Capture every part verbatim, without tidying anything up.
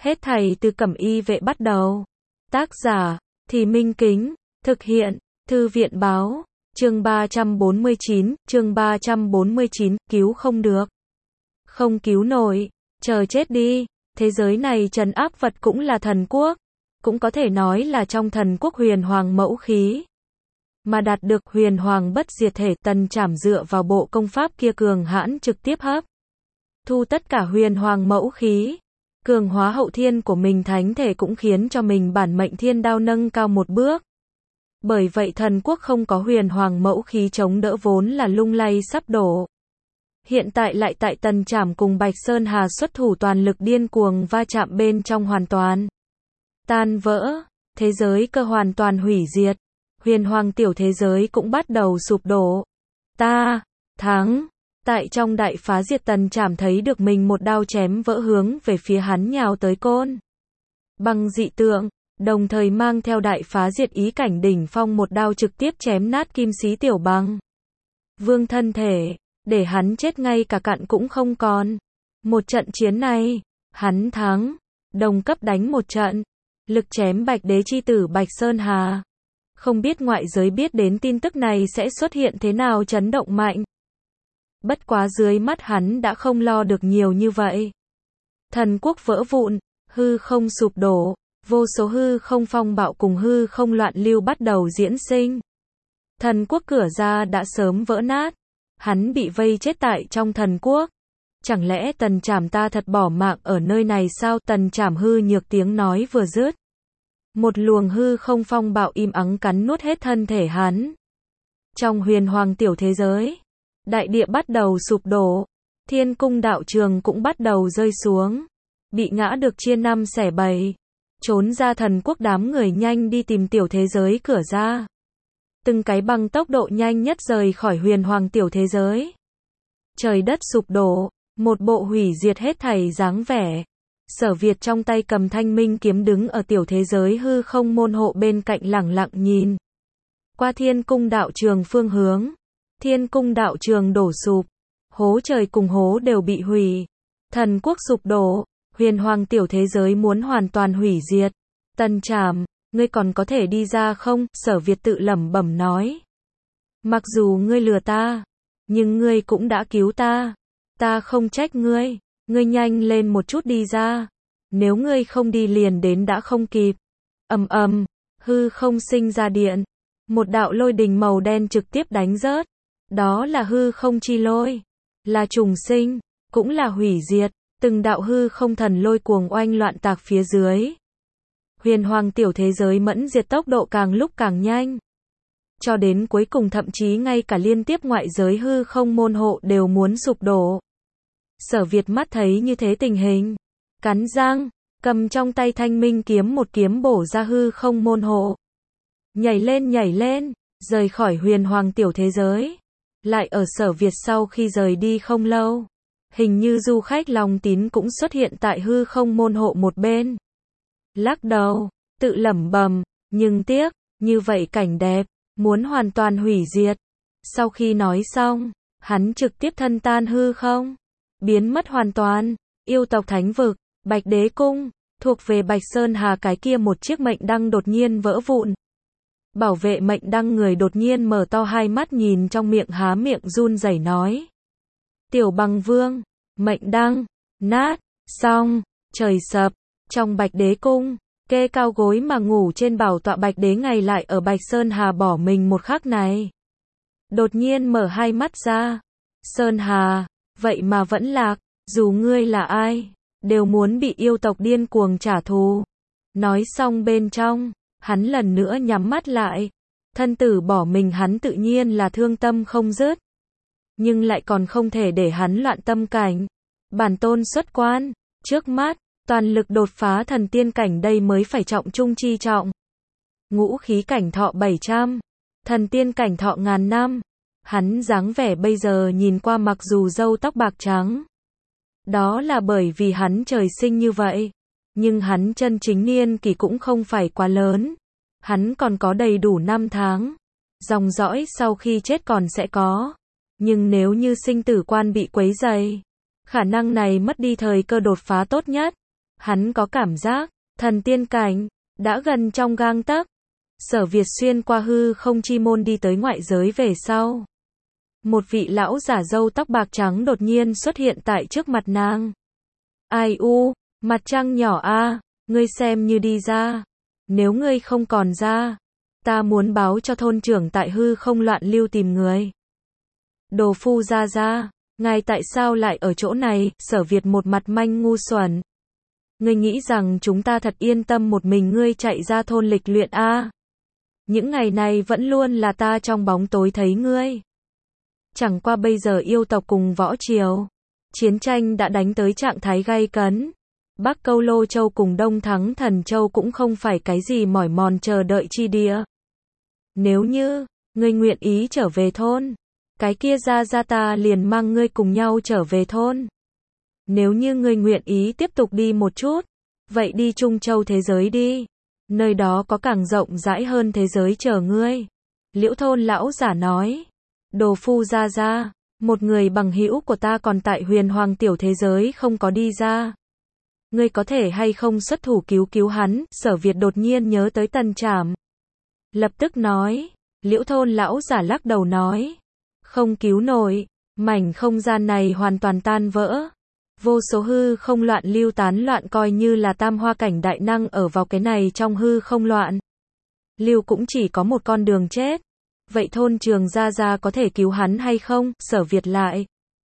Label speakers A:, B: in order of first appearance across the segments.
A: Hết thảy từ Cẩm Y Vệ bắt đầu. Tác giả, Thì Minh Kính, thực hiện, Thư viện Báo, chương ba trăm bốn mươi chín, chương ba trăm bốn mươi chín, cứu không được. Không cứu nổi, chờ chết đi, thế giới này trấn áp vật cũng là thần quốc, cũng có thể nói là trong thần quốc huyền hoàng mẫu khí. Mà đạt được huyền hoàng bất diệt thể, Tần Trảm dựa vào bộ công pháp kia cường hãn trực tiếp hấp thu tất cả huyền hoàng mẫu khí, cường hóa hậu thiên của mình, thánh thể cũng khiến cho mình bản mệnh thiên đao nâng cao một bước. Bởi vậy thần quốc không có huyền hoàng mẫu khí chống đỡ vốn là lung lay sắp đổ. Hiện tại lại tại Tần Trảm cùng Bạch Sơn Hà xuất thủ toàn lực điên cuồng va chạm bên trong hoàn toàn tan vỡ, thế giới cơ hoàn toàn hủy diệt, huyền hoàng tiểu thế giới cũng bắt đầu sụp đổ. Ta thắng. Tại trong đại phá diệt, Tần Trảm thấy được mình một đao chém vỡ hướng về phía hắn nhào tới côn bằng dị tượng, đồng thời mang theo đại phá diệt ý cảnh đỉnh phong, một đao trực tiếp chém nát Kim Sĩ Tiểu Bằng Vương thân thể, để hắn chết ngay cả cặn cũng không còn. Một trận chiến này, hắn thắng, đồng cấp đánh một trận, lực chém Bạch Đế chi tử Bạch Sơn Hà. Không biết ngoại giới biết đến tin tức này sẽ xuất hiện thế nào chấn động mạnh. Bất quá dưới mắt hắn đã không lo được nhiều như vậy. Thần quốc vỡ vụn, hư không sụp đổ, vô số hư không phong bạo cùng hư không loạn lưu bắt đầu diễn sinh. Thần quốc cửa ra đã sớm vỡ nát, hắn bị vây chết tại trong thần quốc. Chẳng lẽ Tần Trảm ta thật bỏ mạng ở nơi này sao? Tần Trảm hư nhược tiếng nói vừa dứt, một luồng hư không phong bạo im ắng cắn nuốt hết thân thể hắn. Trong huyền hoàng tiểu thế giới, đại địa bắt đầu sụp đổ, thiên cung đạo trường cũng bắt đầu rơi xuống, bị ngã được chia năm xẻ bảy. Trốn ra thần quốc, đám người nhanh đi tìm tiểu thế giới cửa ra. Từng cái bằng tốc độ nhanh nhất rời khỏi huyền hoàng tiểu thế giới. Trời đất sụp đổ, một bộ hủy diệt hết thảy dáng vẻ. Sở Việt trong tay cầm thanh minh kiếm đứng ở tiểu thế giới hư không môn hộ bên cạnh lẳng lặng nhìn qua thiên cung đạo trường phương hướng. Thiên cung đạo trường đổ sụp, hố trời cùng hố đều bị hủy, thần quốc sụp đổ, huyền hoàng tiểu thế giới muốn hoàn toàn hủy diệt. Tần Trảm, ngươi còn có thể đi ra không? Sở Việt tự lẩm bẩm nói. Mặc dù ngươi lừa ta, nhưng ngươi cũng đã cứu ta. Ta không trách ngươi, ngươi nhanh lên một chút đi ra. Nếu ngươi không đi liền đến đã không kịp. Ầm ầm, hư không sinh ra điện, một đạo lôi đình màu đen trực tiếp đánh rớt. Đó là hư không chi lôi, là trùng sinh, cũng là hủy diệt, từng đạo hư không thần lôi cuồng oanh loạn tạc phía dưới. Huyền hoàng tiểu thế giới mẫn diệt tốc độ càng lúc càng nhanh. Cho đến cuối cùng thậm chí ngay cả liên tiếp ngoại giới hư không môn hộ đều muốn sụp đổ. Sở Việt mắt thấy như thế tình hình, cắn răng, cầm trong tay thanh minh kiếm một kiếm bổ ra hư không môn hộ. Nhảy lên nhảy lên, rời khỏi huyền hoàng tiểu thế giới. Lại ở Sở Việt sau khi rời đi không lâu, hình như du khách lòng tín cũng xuất hiện tại hư không môn hộ một bên. Lắc đầu, tự lẩm bẩm, nhưng tiếc, như vậy cảnh đẹp, muốn hoàn toàn hủy diệt. Sau khi nói xong, hắn trực tiếp thân tan hư không, biến mất hoàn toàn. Yêu tộc thánh vực, Bạch Đế cung, thuộc về Bạch Sơn Hà cái kia một chiếc mệnh đăng đột nhiên vỡ vụn. Bảo vệ mệnh đăng người đột nhiên mở to hai mắt nhìn trong miệng há miệng run rẩy nói. Tiểu Bằng Vương, mệnh đăng, nát, xong, trời sập, trong Bạch Đế cung, kê cao gối mà ngủ trên bảo tọa Bạch Đế ngày lại ở Bạch Sơn Hà bỏ mình một khắc này. Đột nhiên mở hai mắt ra. Sơn Hà, vậy mà vẫn lạc, dù ngươi là ai, đều muốn bị yêu tộc điên cuồng trả thù. Nói xong bên trong, hắn lần nữa nhắm mắt lại. Thân tử bỏ mình hắn tự nhiên là thương tâm không dứt. Nhưng lại còn không thể để hắn loạn tâm cảnh. Bản tôn xuất quan, trước mắt, toàn lực đột phá thần tiên cảnh đây mới phải trọng trung chi trọng. Ngũ khí cảnh thọ bảy trăm, thần tiên cảnh thọ ngàn năm. Hắn dáng vẻ bây giờ nhìn qua mặc dù râu tóc bạc trắng. Đó là bởi vì hắn trời sinh như vậy. Nhưng hắn chân chính niên kỷ cũng không phải quá lớn. Hắn còn có đầy đủ năm tháng. Dòng dõi sau khi chết còn sẽ có. Nhưng nếu như sinh tử quan bị quấy rầy, khả năng này mất đi thời cơ đột phá tốt nhất. Hắn có cảm giác, thần tiên cảnh, đã gần trong gang tấc. Sở Việt xuyên qua hư không chi môn đi tới ngoại giới về sau. Một vị lão giả râu tóc bạc trắng đột nhiên xuất hiện tại trước mặt nàng. Ai u, mặt trăng nhỏ a, ngươi xem như đi ra. Nếu ngươi không còn ra, ta muốn báo cho thôn trưởng tại hư không loạn lưu tìm người. Đồ phu ra ra, ngài tại sao lại ở chỗ này? Sở Việt một mặt manh ngu xuẩn. Ngươi nghĩ rằng chúng ta thật yên tâm một mình ngươi chạy ra thôn lịch luyện a? Những ngày này vẫn luôn là ta trong bóng tối thấy ngươi. Chẳng qua bây giờ yêu tộc cùng võ triều, chiến tranh đã đánh tới trạng thái gay cấn. Bắc Câu Lô Châu cùng Đông Thắng Thần Châu cũng không phải cái gì mỏi mòn chờ đợi chi địa. Nếu như, ngươi nguyện ý trở về thôn, cái kia ra ra ta liền mang ngươi cùng nhau trở về thôn. Nếu như ngươi nguyện ý tiếp tục đi một chút, vậy đi Trung Châu thế giới đi. Nơi đó có càng rộng rãi hơn thế giới chờ ngươi. Liễu thôn lão giả nói. Đồ phu ra ra, một người bằng hữu của ta còn tại huyền hoàng tiểu thế giới không có đi ra. Ngươi có thể hay không xuất thủ cứu cứu hắn? Sở Việt đột nhiên nhớ tới Tần Trảm. Lập tức nói. Liễu thôn lão giả lắc đầu nói. Không cứu nổi, mảnh không gian này hoàn toàn tan vỡ. Vô số hư không loạn lưu tán loạn coi như là tam hoa cảnh đại năng ở vào cái này trong hư không loạn. Lưu cũng chỉ có một con đường chết. Vậy thôn trường gia gia có thể cứu hắn hay không? Sở Việt lại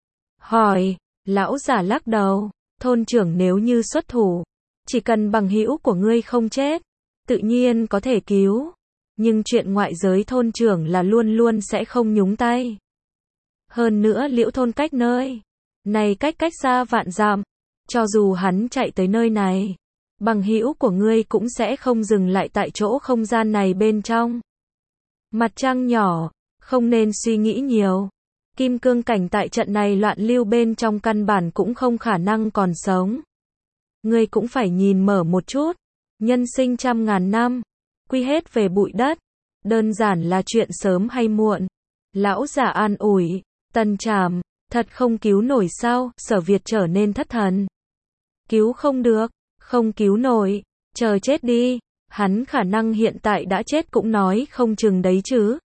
A: hỏi. Lão giả lắc đầu. Thôn trưởng nếu như xuất thủ, chỉ cần bằng hữu của ngươi không chết, tự nhiên có thể cứu. Nhưng chuyện ngoại giới thôn trưởng là luôn luôn sẽ không nhúng tay. Hơn nữa Liễu thôn cách nơi này cách cách xa vạn dặm, cho dù hắn chạy tới nơi này, bằng hữu của ngươi cũng sẽ không dừng lại tại chỗ không gian này bên trong. Mặt trăng nhỏ, không nên suy nghĩ nhiều. Kim cương cảnh tại trận này loạn lưu bên trong căn bản cũng không khả năng còn sống. Ngươi cũng phải nhìn mở một chút. Nhân sinh trăm ngàn năm, quy hết về bụi đất. Đơn giản là chuyện sớm hay muộn. Lão giả an ủi. Tần Trảm, thật không cứu nổi sao? Sở Việt trở nên thất thần. Cứu không được, không cứu nổi, chờ chết đi. Hắn khả năng hiện tại đã chết cũng nói không chừng đấy chứ.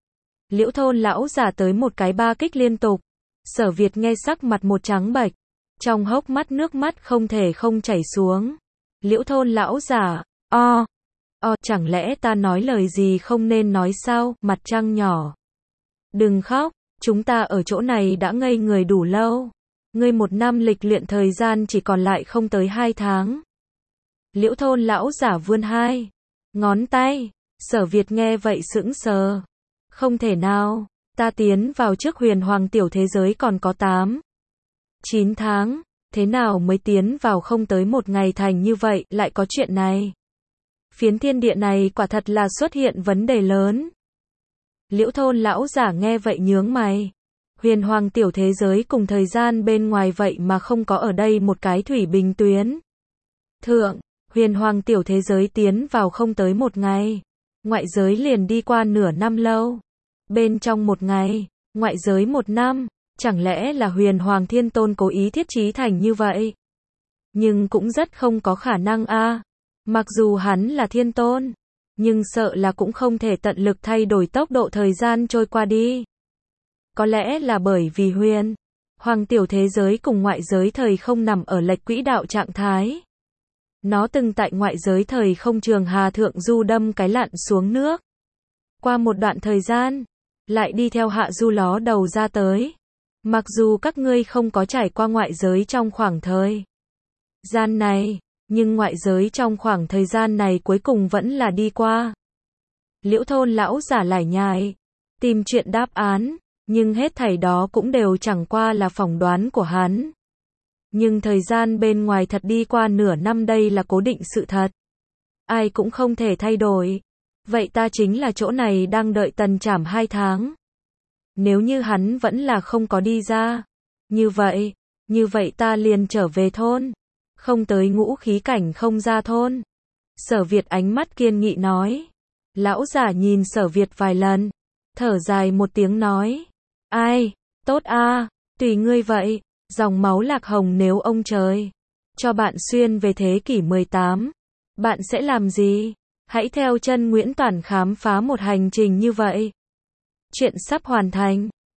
A: Liễu thôn lão giả tới một cái ba kích liên tục. Sở Việt nghe sắc mặt một trắng bệch, trong hốc mắt nước mắt không thể không chảy xuống. Liễu thôn lão giả, o, o, chẳng lẽ ta nói lời gì không nên nói sao? Mặt trăng nhỏ, đừng khóc, chúng ta ở chỗ này đã ngây người đủ lâu. Ngươi một năm lịch luyện thời gian chỉ còn lại không tới hai tháng. Liễu thôn lão giả vươn hai ngón tay. Sở Việt nghe vậy sững sờ. Không thể nào, ta tiến vào trước huyền hoàng tiểu thế giới còn có tám, chín tháng, thế nào mới tiến vào không tới một ngày thành như vậy, lại có chuyện này. Phiến thiên địa này quả thật là xuất hiện vấn đề lớn. Liễu thôn lão giả nghe vậy nhướng mày. Huyền hoàng tiểu thế giới cùng thời gian bên ngoài vậy mà không có ở đây một cái thủy bình tuyến. Thượng, huyền hoàng tiểu thế giới tiến vào không tới một ngày. Ngoại giới liền đi qua nửa năm lâu. Bên trong một ngày, ngoại giới một năm, chẳng lẽ là huyền hoàng thiên tôn cố ý thiết trí thành như vậy? Nhưng cũng rất không có khả năng a. À. Mặc dù hắn là thiên tôn, nhưng sợ là cũng không thể tận lực thay đổi tốc độ thời gian trôi qua đi. Có lẽ là bởi vì huyền hoàng tiểu thế giới cùng ngoại giới thời không nằm ở lệch quỹ đạo trạng thái. Nó từng tại ngoại giới thời không trường hà thượng du đâm cái lặn xuống nước. Qua một đoạn thời gian, lại đi theo hạ du ló đầu ra tới. Mặc dù các ngươi không có trải qua ngoại giới trong khoảng thời gian này, nhưng ngoại giới trong khoảng thời gian này cuối cùng vẫn là đi qua. Liễu thôn lão giả lải nhải, tìm chuyện đáp án, nhưng hết thảy đó cũng đều chẳng qua là phỏng đoán của hắn. Nhưng thời gian bên ngoài thật đi qua nửa năm đây là cố định sự thật. Ai cũng không thể thay đổi. Vậy ta chính là chỗ này đang đợi Tần Trảm hai tháng. Nếu như hắn vẫn là không có đi ra. Như vậy, như vậy ta liền trở về thôn. Không tới ngũ khí cảnh không ra thôn. Sở Việt ánh mắt kiên nghị nói. Lão giả nhìn Sở Việt vài lần. Thở dài một tiếng nói. Ai, tốt a, tùy ngươi vậy. Dòng máu lạc hồng nếu ông trời cho bạn xuyên về thế kỷ mười tám. Bạn sẽ làm gì? Hãy theo chân Nguyễn Toản khám phá một hành trình như vậy. Chuyện sắp hoàn thành.